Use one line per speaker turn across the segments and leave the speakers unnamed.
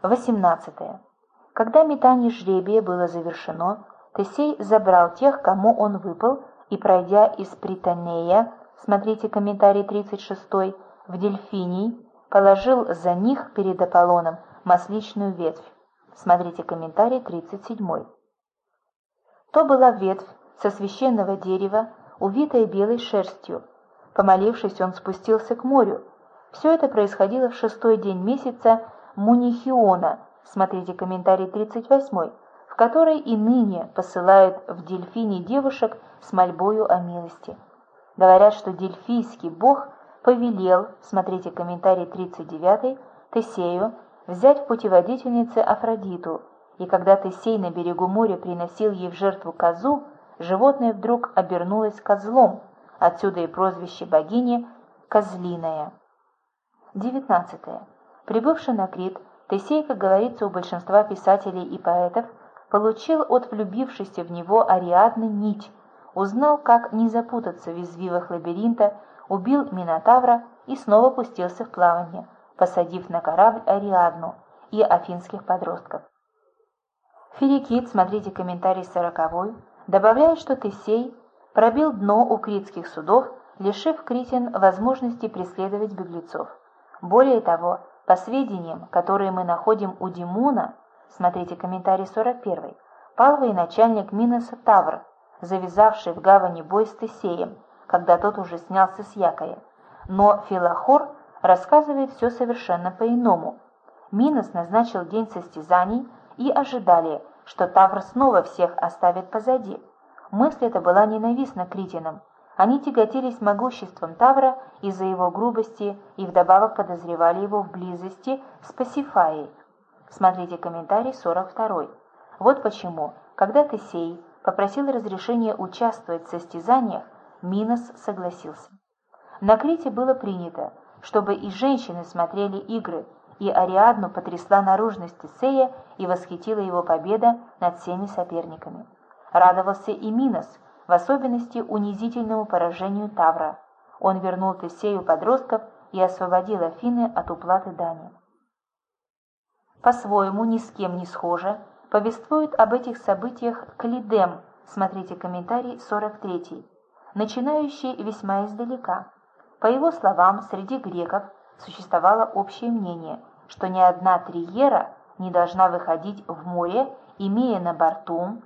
18. Когда метание жребия было завершено, Тесей забрал тех, кому он выпал, и, пройдя из Притонея, смотрите комментарий 36, в Дельфиний, положил за них перед Аполлоном масличную ветвь. Смотрите комментарий 37. То была ветвь со священного дерева, увитая белой шерстью. Помолившись, он спустился к морю. Все это происходило в 6-й день месяца Мунихиона, смотрите комментарий 38, в которой и ныне посылают в Дельфине девушек с мольбою о милости. Говорят, что дельфийский бог повелел, смотрите комментарий 39, Тесею взять в путеводительнице Афродиту, и когда Тесей на берегу моря приносил ей в жертву козу, животное вдруг обернулось козлом, отсюда и прозвище богини Козлиная. 19. Прибывший на Крит, Тесей, как говорится у большинства писателей и поэтов, получил от влюбившейся в него Ариадны нить, узнал, как не запутаться в извивах лабиринта, убил Минотавра и снова пустился в плавание, посадив на корабль Ариадну и афинских подростков. Филикит, смотрите комментарий 40, добавляет, что Тесей пробил дно у критских судов, лишив критян возможности преследовать беглецов. Более того, по сведениям, которые мы находим у Димона, смотрите комментарий 41, пал военачальник Миноса Тавр, завязавший в гавани бой с Тесеем, когда тот уже снялся с якоря. Но Филохор рассказывает все совершенно по-иному. Минос назначил день состязаний, и ожидали, что Тавр снова всех оставит позади. Мысль эта была ненавистна критянам. Они тяготились могуществом Тавра из-за его грубости и вдобавок подозревали его в близости с Пасифаей. Смотрите комментарий 42. Вот почему, когда Тесей попросил разрешения участвовать в состязаниях, Минос согласился. На Крите было принято, чтобы и женщины смотрели игры, и Ариадну потрясла наружность Тесея и восхитила его победа над всеми соперниками. Радовался и Минос, в особенности унизительному поражению Тавра. Он вернул Тесею подростков и освободил Афины от уплаты дани. По-своему, ни с кем не схоже, повествует об этих событиях Клидем, смотрите комментарий 43, начинающий весьма издалека. По его словам, среди греков существовало общее мнение, что ни одна триера не должна выходить в море, имея на борту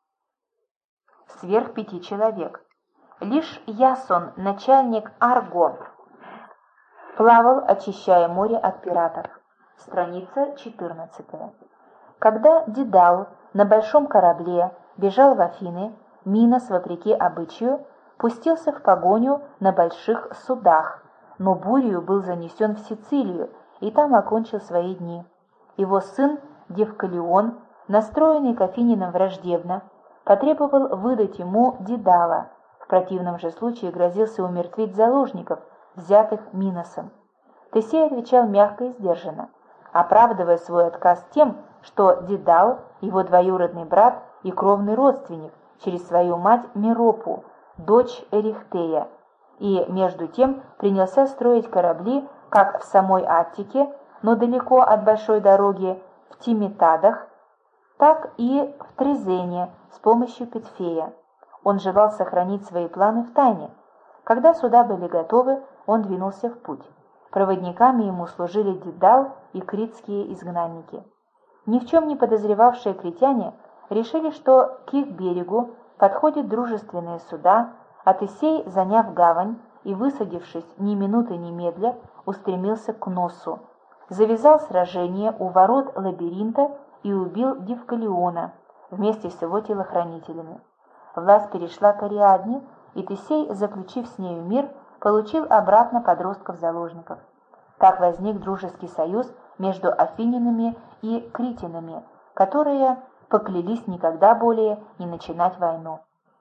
сверх 5 человек. Лишь Ясон, начальник Арго, плавал, очищая море от пиратов. Страница 14. Когда Дедал на большом корабле бежал в Афины, Минос, вопреки обычаю, пустился в погоню на больших судах, но бурью был занесен в Сицилию и там окончил свои дни. Его сын Девкалион, настроенный к афининам враждебно, потребовал выдать ему Дедала, в противном же случае грозился умертвить заложников, взятых Миносом. Тесей отвечал мягко и сдержанно, оправдывая свой отказ тем, что Дедал – его двоюродный брат и кровный родственник через свою мать Меропу, дочь Эрихтея, и между тем принялся строить корабли как в самой Аттике, но далеко от большой дороги, в Тимитадах, так и в Трезене с помощью Петфея. Он желал сохранить свои планы в тайне. Когда суда были готовы, он двинулся в путь. Проводниками ему служили Дедал и критские изгнанники. Ни в чем не подозревавшие критяне решили, что к их берегу подходят дружественные суда, а Тесей, заняв гавань и высадившись ни минуты немедля, устремился к Носу, завязал сражение у ворот лабиринта и убил Девкалиона вместе с его телохранителями. Власть перешла к Ариадне, и Тесей, заключив с нею мир, получил обратно подростков-заложников. Так возник дружеский союз между афининами и критянами, которые поклялись никогда более не начинать войну.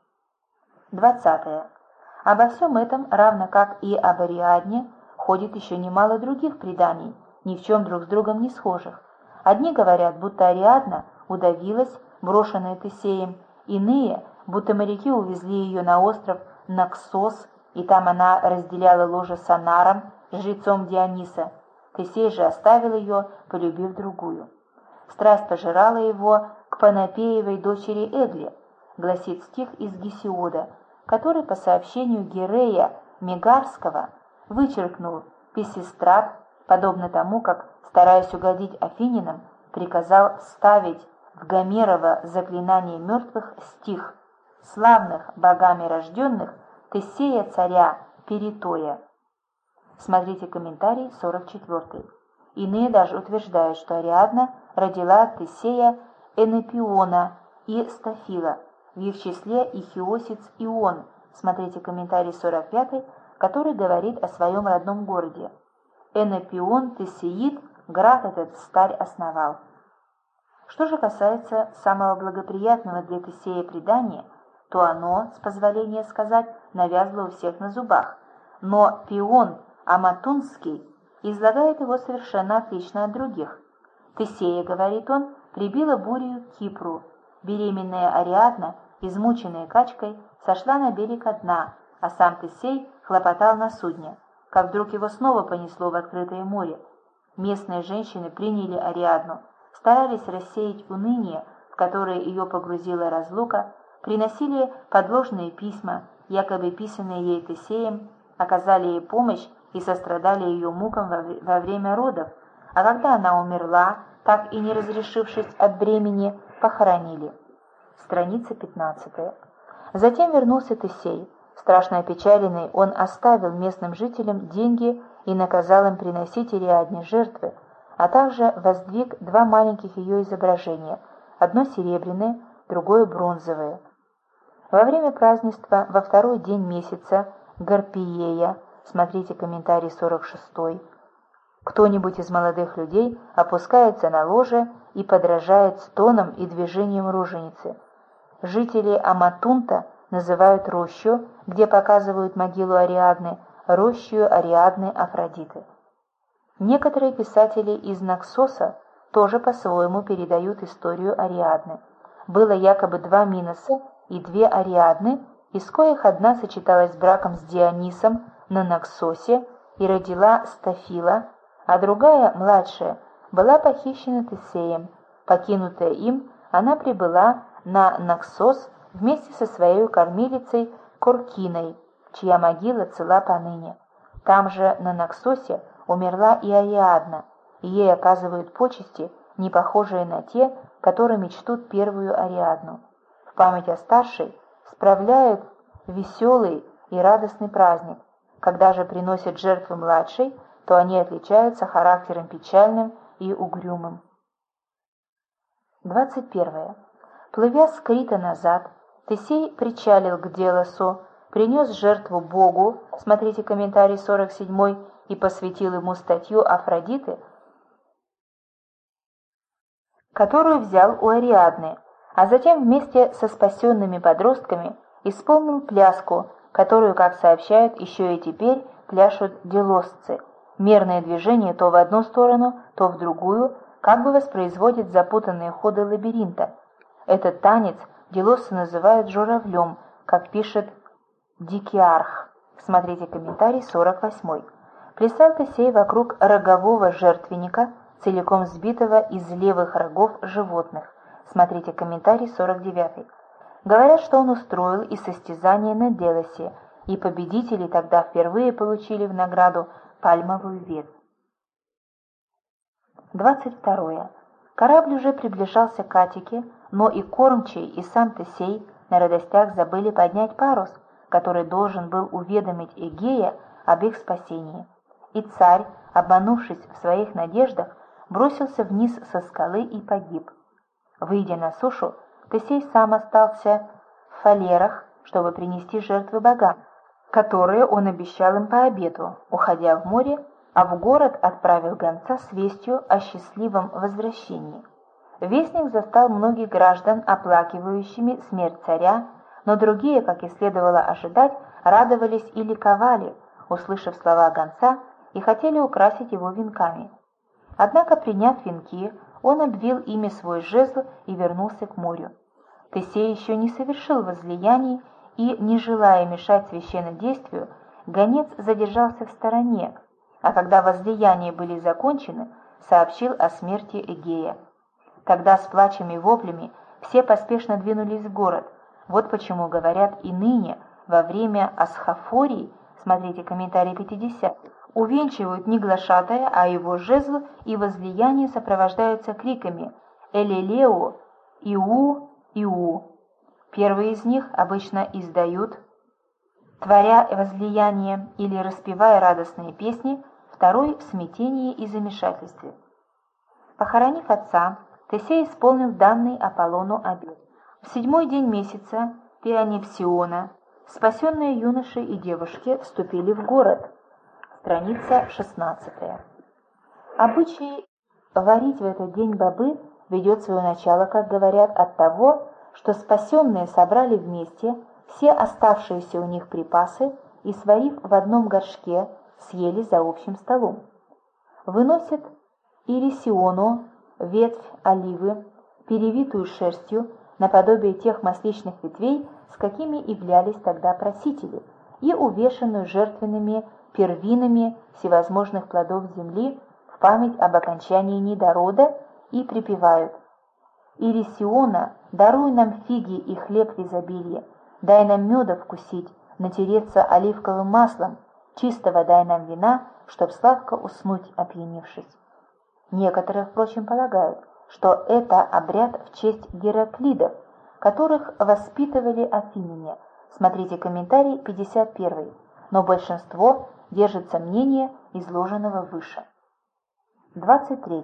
20. Обо всем этом, равно как и об Ариадне, ходит еще немало других преданий, ни в чем друг с другом не схожих. Одни говорят, будто Ариадна удавилась, брошенная Тесеем, иные, будто моряки увезли ее на остров Наксос, и там она разделяла ложе с Анаром, жрецом Диониса. Тесей же оставил ее, полюбив другую. страсть пожирала его к Панопеевой дочери Эгле, гласит стих из Гесиода, который по сообщению Гирея Мегарского вычеркнул Писистрат, подобно тому, как, стараясь угодить афининам, приказал ставить в Гомерово заклинание мертвых стих «Славных богами рожденных Тесея царя Перитоя». Смотрите комментарий 44. Иные даже утверждают, что Ариадна родила от Тесея Энепиона и Стафила, в их числе и Хиосиц Ион. Смотрите комментарий 45, который говорит о своем родном городе. Энепион Тесеид, град этот старь основал. Что же касается самого благоприятного для Тесея предания, то оно, с позволения сказать, навязло у всех на зубах. Но Пион Аматунский излагает его совершенно отлично от других. Тесея, говорит он, прибила бурю к Кипру. Беременная Ариадна, измученная качкой, сошла на берег одна, а сам Тесей хлопотал на судне, как вдруг его снова понесло в открытое море. Местные женщины приняли Ариадну, старались рассеять уныние, в которое ее погрузила разлука, приносили подложные письма, якобы писанные ей Тесеем, оказали ей помощь и сострадали ее мукам во время родов, а когда она умерла, так и не разрешившись от бремени, похоронили. Страница 15. Затем вернулся Тесей. Страшно опечаленный, он оставил местным жителям деньги и наказал им приносить Ариадне жертвы, а также воздвиг два маленьких ее изображения, одно серебряное, другое бронзовое. Во время празднества во второй день месяца Гарпиея, смотрите комментарий 46, кто-нибудь из молодых людей опускается на ложе и подражает стонам и движениям роженицы. Жители Аматунта называют рощу, где показывают могилу Ариадны, рощью Ариадны Афродиты. Некоторые писатели из Наксоса тоже по-своему передают историю Ариадны. Было якобы два Миноса и две Ариадны, из коих одна сочеталась браком с Дионисом на Наксосе и родила Стафила, а другая, младшая, была похищена Тесеем. Покинутая им, она прибыла на Наксос вместе со своей кормилицей Коркиной, чья могила цела поныне. Там же, на Наксосе, умерла и Ариадна, и ей оказывают почести, не похожие на те, которыми чтут первую Ариадну. В память о старшей справляют веселый и радостный праздник. Когда же приносят жертвы младшей, то они отличаются характером печальным и угрюмым. 21. Плывя с Крита назад, Тесей причалил к Делосу, принес жертву Богу, смотрите комментарий 47, и посвятил ему статью Афродиты, которую взял у Ариадны, а затем вместе со спасенными подростками исполнил пляску, которую, как сообщают, еще и теперь пляшут делосцы. Мерное движение то в одну сторону, то в другую, как бы воспроизводит запутанные ходы лабиринта. Этот танец делосцы называют журавлем, как пишет Дикиарх. Смотрите комментарий 48. Плясал Тесей вокруг рогового жертвенника, целиком сбитого из левых рогов животных. Смотрите комментарий 49. Говорят, что он устроил и состязание на Делосе, и победители тогда впервые получили в награду пальмовую ветвь. 22. Корабль уже приближался к Аттике, но и кормчий, и сам Тесей на радостях забыли поднять парус, который должен был уведомить Эгея об их спасении. И царь, обманувшись в своих надеждах, бросился вниз со скалы и погиб. Выйдя на сушу, Тесей сам остался в Фалерах, чтобы принести жертвы богам, которые он обещал им по обету, уходя в море, а в город отправил гонца с вестью о счастливом возвращении. Вестник застал многих граждан оплакивающими смерть царя, но другие, как и следовало ожидать, радовались и ликовали, услышав слова гонца, и хотели украсить его венками. Однако, приняв венки, он обвил ими свой жезл и вернулся к морю. Тесей еще не совершил возлияний, и, не желая мешать священнодействию, гонец задержался в стороне, а когда возлияния были закончены, сообщил о смерти Эгея. Тогда с плачем и воплями все поспешно двинулись в город. Вот почему говорят и ныне, во время асхафорий, смотрите комментарий 50, увенчивают не глашатая, а его жезл, и возлияние сопровождаются криками «Элелео», «Иу», «Иу». Первые из них обычно издают, творя возлияние или распевая радостные песни, второй в смятении и замешательстве. Похоронив отца, Тесей исполнил данный Аполлону обет. В 7-й день месяца Пианипсиона спасенные юноши и девушки вступили в город. Страница 16. Обычай варить в этот день бобы ведет свое начало, как говорят, от того, что спасенные собрали вместе все оставшиеся у них припасы и, сварив в одном горшке, съели за общим столом. Выносят ирисиону, ветвь оливы, перевитую шерстью, наподобие тех масличных ветвей, с какими являлись тогда просители, и увешанную жертвенными первинами всевозможных плодов земли в память об окончании недорода, и припевают: «Ирисиона, даруй нам фиги и хлеб в изобилии, дай нам меда вкусить, натереться оливковым маслом, чистого дай нам вина, чтоб сладко уснуть, опьяневшись». Некоторые, впрочем, полагают, что это обряд в честь Гераклидов, которых воспитывали афиняне. Смотрите комментарий 51, но большинство держится мнения, изложенного выше. 23.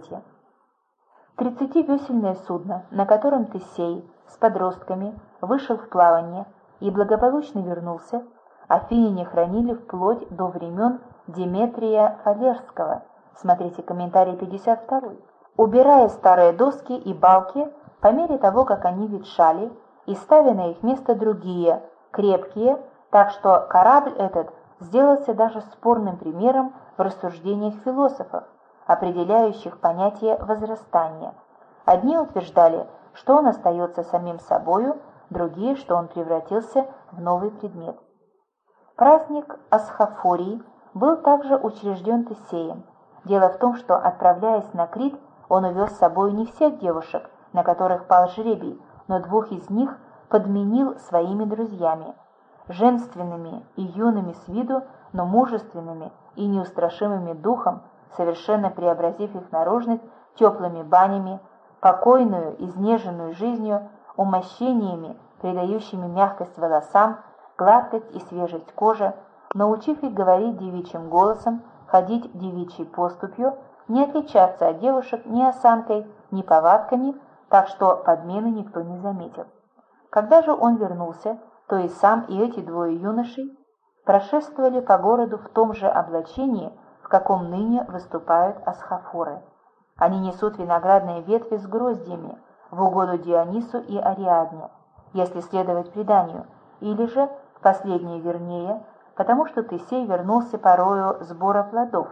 30-весельное судно, на котором Тесей с подростками вышел в плавание и благополучно вернулся, афиняне хранили вплоть до времен Деметрия Фалерского. Смотрите комментарий 52. Убирая старые доски и балки по мере того, как они ветшали, и ставя на их место другие, крепкие, так что корабль этот сделался даже спорным примером в рассуждениях философов, определяющих понятие возрастания. Одни утверждали, что он остается самим собою, другие, что он превратился в новый предмет. Праздник Асхафорий был также учрежден Тесеем. Дело в том, что, отправляясь на Крит, он увез с собой не всех девушек, на которых пал жребий, но 2 из них подменил своими друзьями, женственными и юными с виду, но мужественными и неустрашимыми духом, совершенно преобразив их наружность теплыми банями, покойную, изнеженную жизнью, умощениями, придающими мягкость волосам, гладкость и свежесть кожи, научив их говорить девичьим голосом, ходить девичьей поступью, не отличаться от девушек ни осанкой, ни повадками, так что подмены никто не заметил. Когда же он вернулся, то и сам, и эти 2 юношей прошествовали по городу в том же облачении, в каком ныне выступают асхафоры. Они несут виноградные ветви с гроздьями в угоду Дионису и Ариадне, если следовать преданию, или же, последнее вернее, потому что Тесей вернулся порою сбора плодов.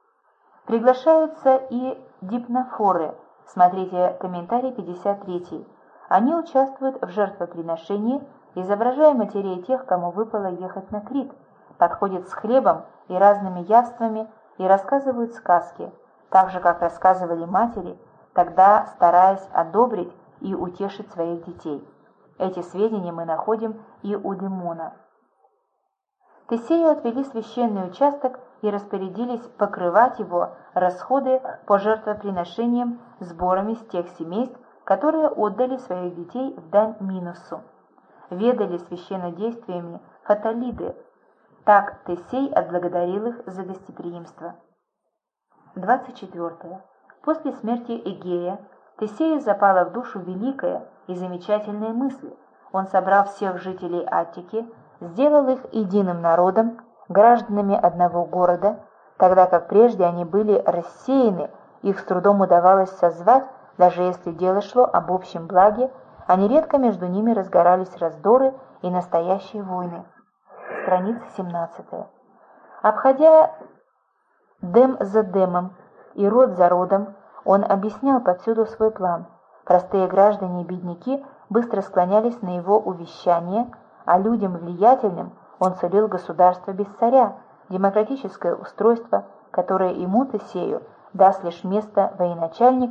Приглашаются и дипнофоры, смотрите комментарий 53. Они участвуют в жертвоприношении, изображая матерей тех, кому выпало ехать на Крит, подходят с хлебом и разными явствами и рассказывают сказки, так же, как рассказывали матери, тогда стараясь одобрить и утешить своих детей. Эти сведения мы находим и у Демона. Тесею отвели священный участок и распорядились покрывать его расходы по жертвоприношениям сборами с тех семейств, которые отдали своих детей в дань Минусу. Ведали священнодействиями фаталиды. Так Тесей отблагодарил их за гостеприимство. 24. После смерти Эгея Тесею запала в душу великая и замечательная мысль. Он собрал всех жителей Аттики, сделал их единым народом, гражданами одного города, тогда как прежде они были рассеяны, их с трудом удавалось созвать, даже если дело шло об общем благе, а нередко между ними разгорались раздоры и настоящие войны. Страница 17. Обходя дем за демом и род за родом, он объяснял повсюду свой план. Простые граждане и бедняки быстро склонялись на его увещания, а людям влиятельным он сулил государство без царя, демократическое устройство, которое ему, Тесею, даст лишь место военачальника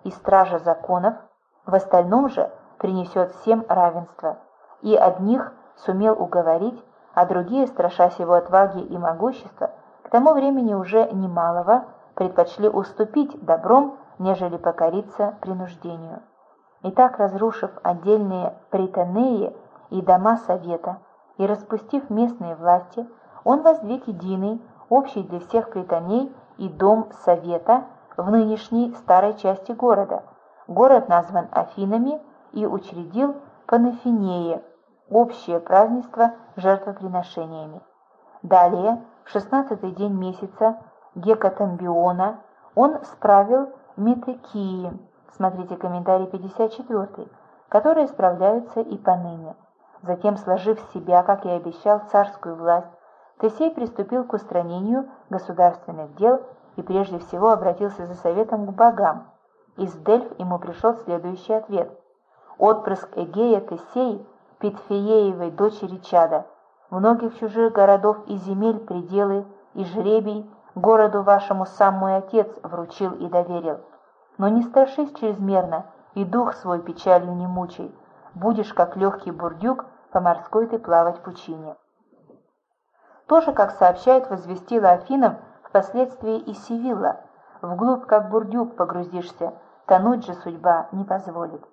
и стража законов, в остальном же принесет всем равенство, и одних сумел уговорить, а другие, страшась его отваги и могущества, к тому времени уже немалого, предпочли уступить добром, нежели покориться принуждению. И так, разрушив отдельные притонеи и дома совета, и распустив местные власти, он воздвиг единый, общий для всех притоней и дом совета в нынешней старой части города. Город назван Афинами и учредил Панафинеи, общее празднество жертвоприношениями. Далее, в 16-й день месяца Гекатомбиона, он справил Метекии, смотрите комментарий 54, которые справляются и поныне. Затем, сложив в себя, как и обещал, царскую власть, Тесей приступил к устранению государственных дел и прежде всего обратился за советом к богам. Из Дельф ему пришел следующий ответ. «Отпрыск Эгея Тесей, Питфееевой дочери чада, многих чужих городов и земель пределы и жребий городу вашему сам мой отец вручил и доверил. Но не страшись чрезмерно, и дух свой печалью не мучай, будешь, как легкий бурдюк, по морской ты плавать в пучине». Тоже, как сообщает, возвестила Афинам впоследствии и Сивилла, вглубь, как бурдюк, погрузишься, тонуть же судьба не позволит.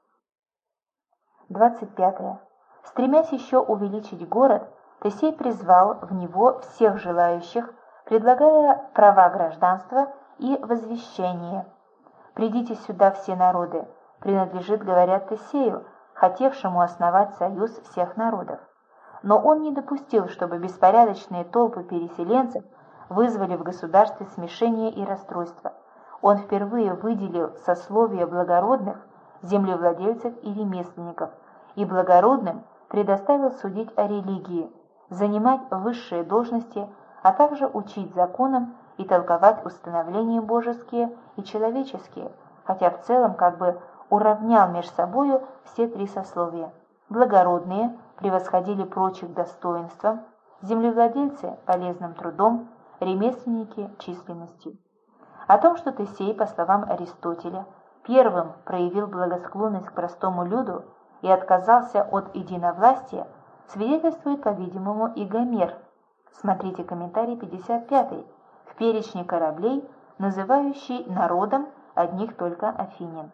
25. Стремясь еще увеличить город, Тесей призвал в него всех желающих, предлагая права гражданства и возвещение. «Придите сюда все народы», принадлежит, говорят, Тесею, хотевшему основать союз всех народов. Но он не допустил, чтобы беспорядочные толпы переселенцев вызвали в государстве смешение и расстройство. Он впервые выделил сословие благородных, землевладельцев и ремесленников, и благородным предоставил судить о религии, занимать высшие должности, а также учить законам и толковать установления божеские и человеческие, хотя в целом как бы уравнял между собою все три сословия. Благородные превосходили прочих достоинством, землевладельцы – полезным трудом, ремесленники – численностью. О том, что Тесей, по словам Аристотеля, первым проявил благосклонность к простому люду и отказался от единовластия, свидетельствует, по-видимому, и Гомер. Смотрите комментарий 55 в перечне кораблей, называющий народом одних только афинян.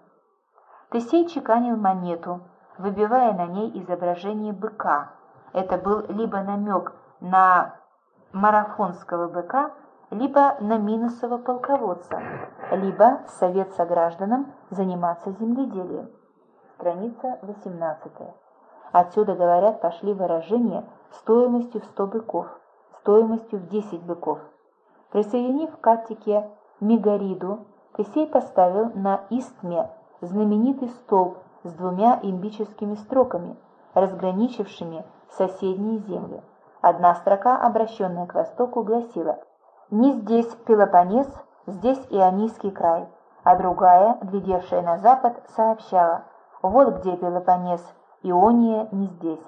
Тесей чеканил монету, выбивая на ней изображение быка. Это был либо намек на марафонского быка, либо на Миносова полководца, либо совет согражданам заниматься земледелием. Страница 18. Отсюда, говорят, пошли выражения стоимостью в 100 быков, стоимостью в 10 быков. Присоединив к Аттике Мегариду, Тесей поставил на истме знаменитый столб с двумя имбическими строками, разграничившими соседние земли. Одна строка, обращенная к востоку, гласила: «Не здесь Пелопоннес, здесь Ионийский край», а другая, глядевшая на запад, сообщала: «Вот где Пелопоннес, Иония не здесь».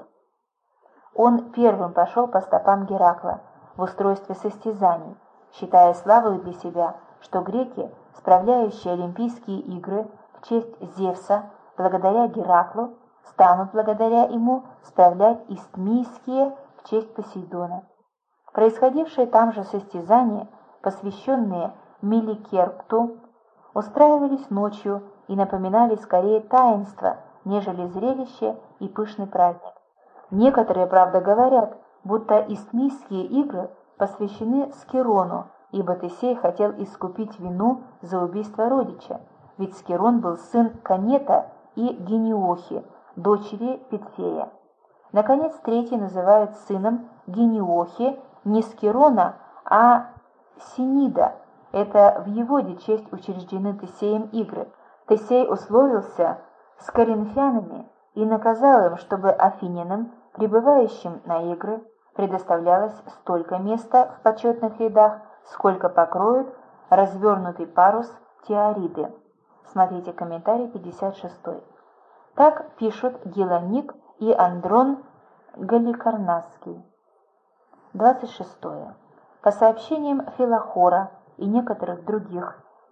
Он первым пошел по стопам Геракла в устройстве состязаний, считая славой для себя, что греки, справляющие Олимпийские игры в честь Зевса, благодаря Гераклу, станут благодаря ему справлять истмийские в честь Посейдона. Происходившие там же состязания, посвященные Меликерпту, устраивались ночью и напоминали скорее таинство, нежели зрелище и пышный праздник. Некоторые, правда, говорят, будто истмийские игры посвящены Скирону, ибо Тесей хотел искупить вину за убийство родича, ведь Скирон был сын Канета и Гениохи, дочери Питфея. Наконец, третий называют сыном Гениохи не Скирона, а Синида. Это в его честь учреждены Тесеем игры. Тесей условился с коринфянами и наказал им, чтобы афинянам, прибывающим на игры, предоставлялось столько места в почетных рядах, сколько покроют развернутый парус Тиариды. Смотрите комментарий 56. Так пишут Гелоник и Андрон Галикарнасский. 26. По сообщениям Филохора и некоторых других,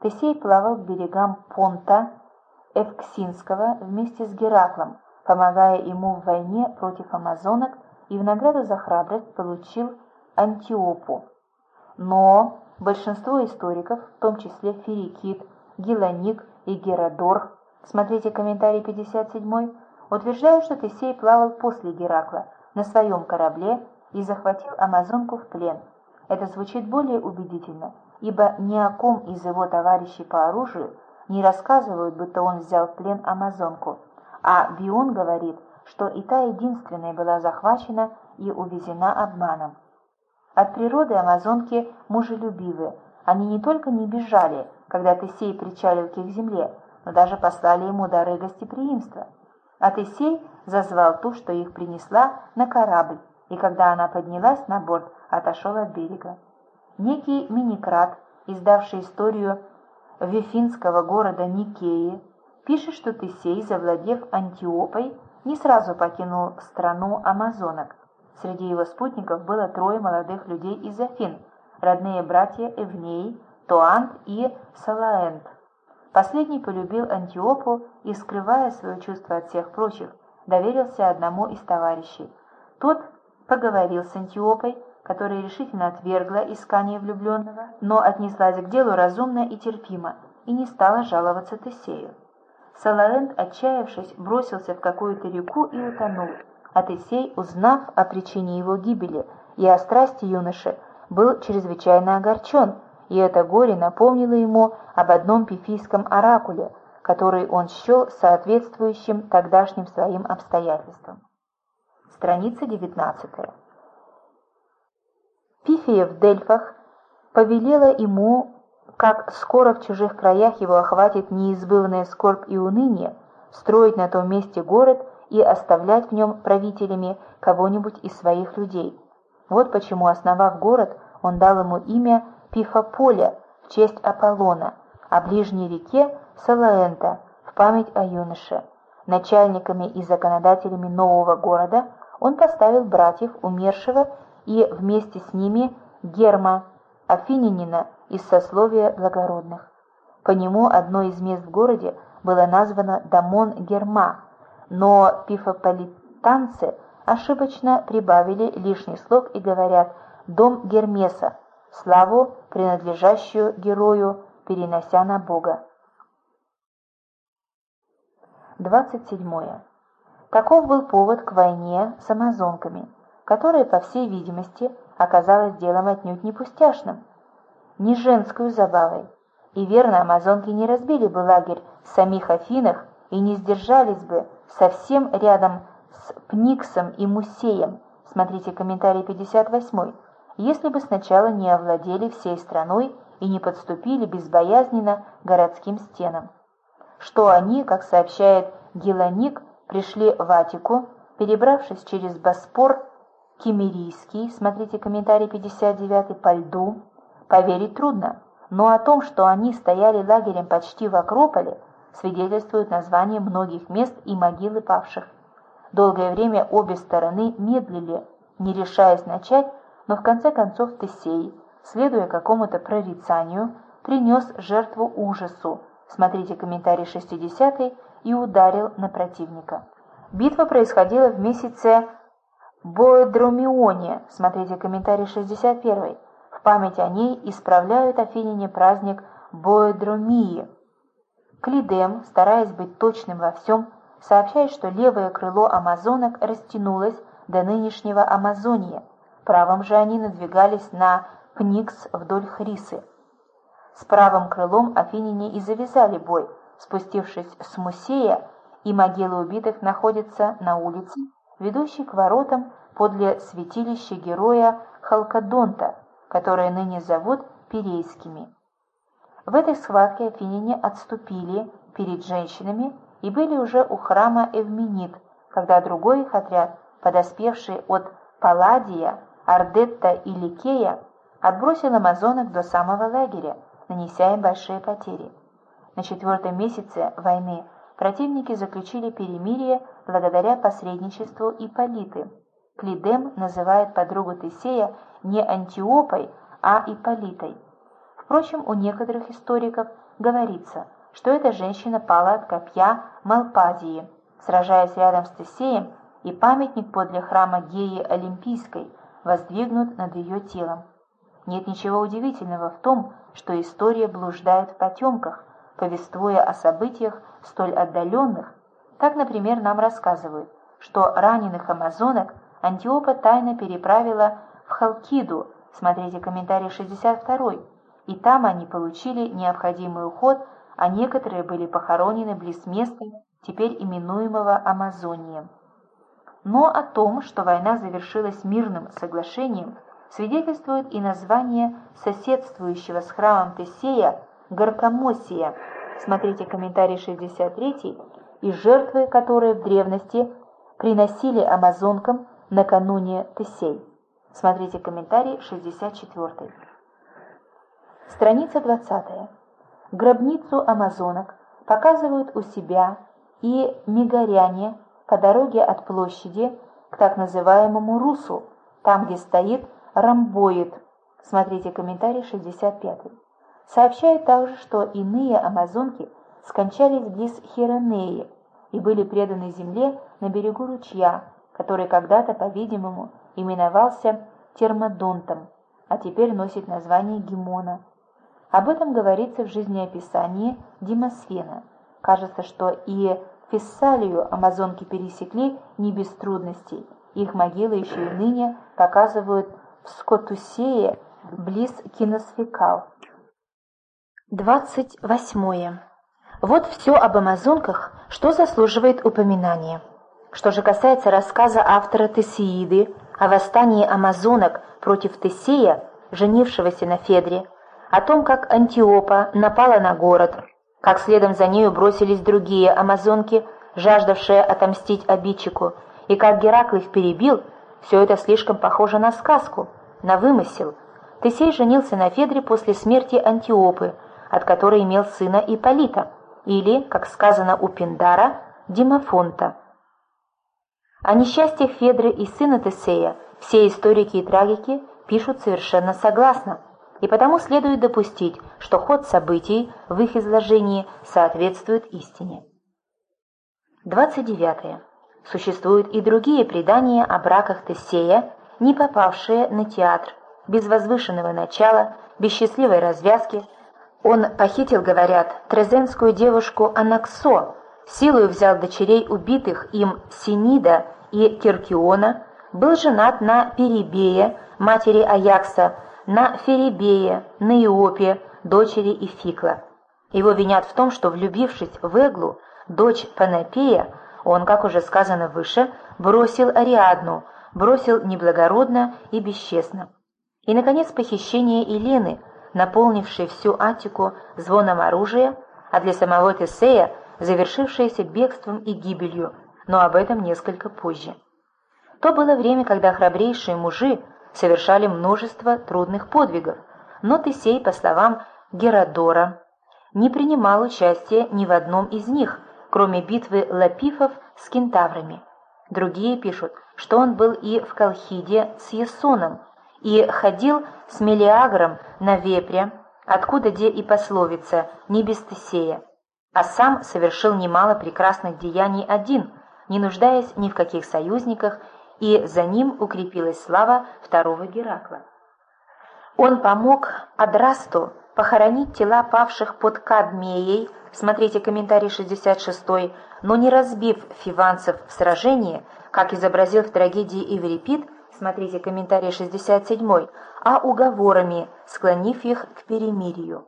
Тесей плавал к берегам Понта Эвксинского вместе с Гераклом, помогая ему в войне против амазонок, и в награду за храбрость получил Антиопу. Но большинство историков, в том числе Ферикид, Гелоник и Геродор, смотрите комментарий 57, утверждают, что Тесей плавал после Геракла на своем корабле и захватил амазонку в плен. Это звучит более убедительно, ибо ни о ком из его товарищей по оружию не рассказывают, будто он взял в плен амазонку, а Бион говорит, что и та единственная была захвачена и увезена обманом. От природы амазонки мужелюбивы, они не только не бежали, когда Тесей причалил к их земле, но даже послали ему дары гостеприимства. А Тесей зазвал ту, что их принесла, на корабль, и когда она поднялась на борт, отошел от берега. Некий Миникрат, издавший историю вифинского города Никеи, пишет, что Тесей, завладев Антиопой, не сразу покинул страну амазонок. Среди его спутников было 3 молодых людей из Афин, родные братья Эвней, Тоант и Салаэнт. Последний полюбил Антиопу и, скрывая свое чувство от всех прочих, доверился одному из товарищей. Тот поговорил с Антиопой, которая решительно отвергла искание влюбленного, но отнеслась к делу разумно и терпимо, и не стала жаловаться Тесею. Салаэнт, отчаявшись, бросился в какую-то реку и утонул, а Тесей, узнав о причине его гибели и о страсти юноши, был чрезвычайно огорчен, и это горе напомнило ему об одном пифийском оракуле, который он счел соответствующим тогдашним своим обстоятельствам. Страница 19. Пифия в Дельфах повелела ему, как скоро в чужих краях его охватит неизбывная скорбь и уныние, строить на том месте город и оставлять в нем правителями кого-нибудь из своих людей. Вот почему, основав город, он дал ему имя Пифополя в честь Аполлона, а ближней реке Салаэнта в память о юноше. Начальниками и законодателями нового города он поставил братьев умершего и вместе с ними Герма, афинянина из сословия благородных. По нему одно из мест в городе было названо Дамон Герма, но пифополитанцы ошибочно прибавили лишний слог и говорят «дом Гермеса», славу, принадлежащую герою, перенося на Бога. 27. Таков был повод к войне с амазонками, которая, по всей видимости, оказалась делом отнюдь не пустяшным, не женскую забавой. И верно, амазонки не разбили бы лагерь в самих Афинах и не сдержались бы совсем рядом с Пниксом и Мусеем, смотрите комментарий 58, если бы сначала не овладели всей страной и не подступили безбоязненно к городским стенам. Что они, как сообщает Гелоник, пришли в Аттику, перебравшись через Боспор Киммерийский, смотрите комментарий 59, по льду, поверить трудно, но о том, что они стояли лагерем почти в Акрополе, свидетельствует название многих мест и могилы павших. Долгое время обе стороны медлили, не решаясь начать, но в конце концов Тесей, следуя какому-то прорицанию, принес жертву ужасу, смотрите комментарий 60, и ударил на противника. Битва происходила в месяце Боэдромионе, смотрите комментарий 61. В память о ней исправляют афиняне праздник Боэдромии. Клидем, стараясь быть точным во всем, сообщает, что левое крыло амазонок растянулось до нынешнего Амазония, правым же они надвигались на Пникс вдоль Хрисы. С правым крылом афиняне и завязали бой, спустившись с Мусея, и могилы убитых находятся на улице, ведущей к воротам подле святилища героя Халкодонта, которое ныне зовут Пирейскими. В этой схватке афиняне отступили перед женщинами и были уже у храма Эвменид, когда другой их отряд, подоспевший от Палладия, Ардетта и Ликея, отбросил амазонок до самого лагеря, нанеся им большие потери. На 4-м месяце войны противники заключили перемирие благодаря посредничеству Ипполиты. Клидем называет подругу Тесея не Антиопой, а Ипполитой. В Впрочем, у некоторых историков говорится, что эта женщина пала от копья Малпадии, сражаясь рядом с Тесеем, и памятник подле храма Геи Олимпийской воздвигнут над ее телом. Нет ничего удивительного в том, что история блуждает в потемках, повествуя о событиях столь отдаленных. Так, например, нам рассказывают, что раненых амазонок Антиопа тайно переправила в Халкиду, смотрите комментарий 62, и там они получили необходимый уход, а некоторые были похоронены близ места, теперь именуемого Амазонией. Но о том, что война завершилась мирным соглашением, свидетельствует и название соседствующего с храмом Тесея Гаркамосия, смотрите комментарий 63, и жертвы, которые в древности приносили амазонкам накануне Тесей. Смотрите комментарий 64. Страница 20. Гробницу амазонок показывают у себя и мегаряне по дороге от площади к так называемому Русу, там, где стоит ромбоид. Смотрите комментарий 65. Сообщают также, что иные амазонки скончались близ Хиронеи и были преданы земле на берегу ручья, который когда-то, по-видимому, именовался Термодонтом, а теперь носит название Гимона. Об этом говорится в жизнеописании Демосфена. Кажется, что и Фессалию амазонки пересекли не без трудностей. Их могилы еще и ныне показывают в Скотусее близ Киносфекал. 28. Вот все об амазонках, что заслуживает упоминания. Что же касается рассказа автора Тесеиды о восстании амазонок против Тесея, женившегося на Федре, о том, как Антиопа напала на город, как следом за нею бросились другие амазонки, жаждавшие отомстить обидчику, и как Геракл их перебил, все это слишком похоже на сказку, на вымысел. Тесей женился на Федре после смерти Антиопы, от которой имел сына Ипполита, или, как сказано у Пиндара, Димофонта. О несчастьях Федры и сына Тесея все историки и трагики пишут совершенно согласно, и потому следует допустить, что ход событий в их изложении соответствует истине. 29. Существуют и другие предания о браках Тесея, не попавшие на театр, без возвышенного начала, без счастливой развязки. Он похитил, говорят, трезенскую девушку Анаксо, силою взял дочерей убитых им Синида и Киркиона, был женат на Перибее, матери Аякса, на Ферибее, на Иопе, дочери Ификла. Его винят в том, что, влюбившись в Эглу, дочь Панопея, он, как уже сказано выше, бросил Ариадну, бросил неблагородно и бесчестно. И, наконец, похищение Елены, наполнившей всю Аттику звоном оружия, а для самого Тесея завершившееся бегством и гибелью, но об этом несколько позже. То было время, когда храбрейшие мужи совершали множество трудных подвигов, но Тесей, по словам Геродора, не принимал участия ни в одном из них, кроме битвы лапифов с кентаврами. Другие пишут, что он был и в Колхиде с Ясоном, и ходил с Мелиагром на вепре, откуда де и пословица «не без Тесея», а сам совершил немало прекрасных деяний один, не нуждаясь ни в каких союзниках, и за ним укрепилась слава второго Геракла. Он помог Адрасту похоронить тела павших под Кадмеей, смотрите комментарий 66, но не разбив фиванцев в сражении, как изобразил в трагедии Эврипид, смотрите комментарий 67, а уговорами, склонив их к перемирию.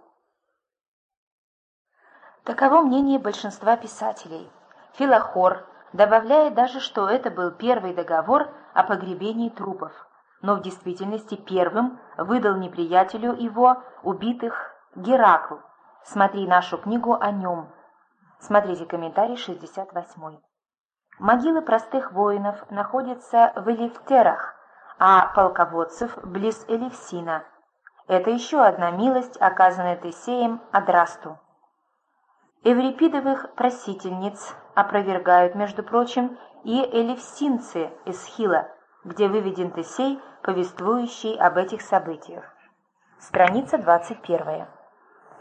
Таково мнение большинства писателей. Филохор добавляет даже, что это был первый договор о погребении трупов, но в действительности первым выдал неприятелю его убитых Геракл. Смотри нашу книгу о нем. Смотрите комментарий 68. Могилы простых воинов находятся в Элефтерах, а полководцев близ Элевсина. Это еще одна милость, оказанная Тесеем Адрасту. Эврипидовых просительниц опровергают, между прочим, и элевсинцы из Хила, где выведен Тесей, повествующий об этих событиях. Страница 21.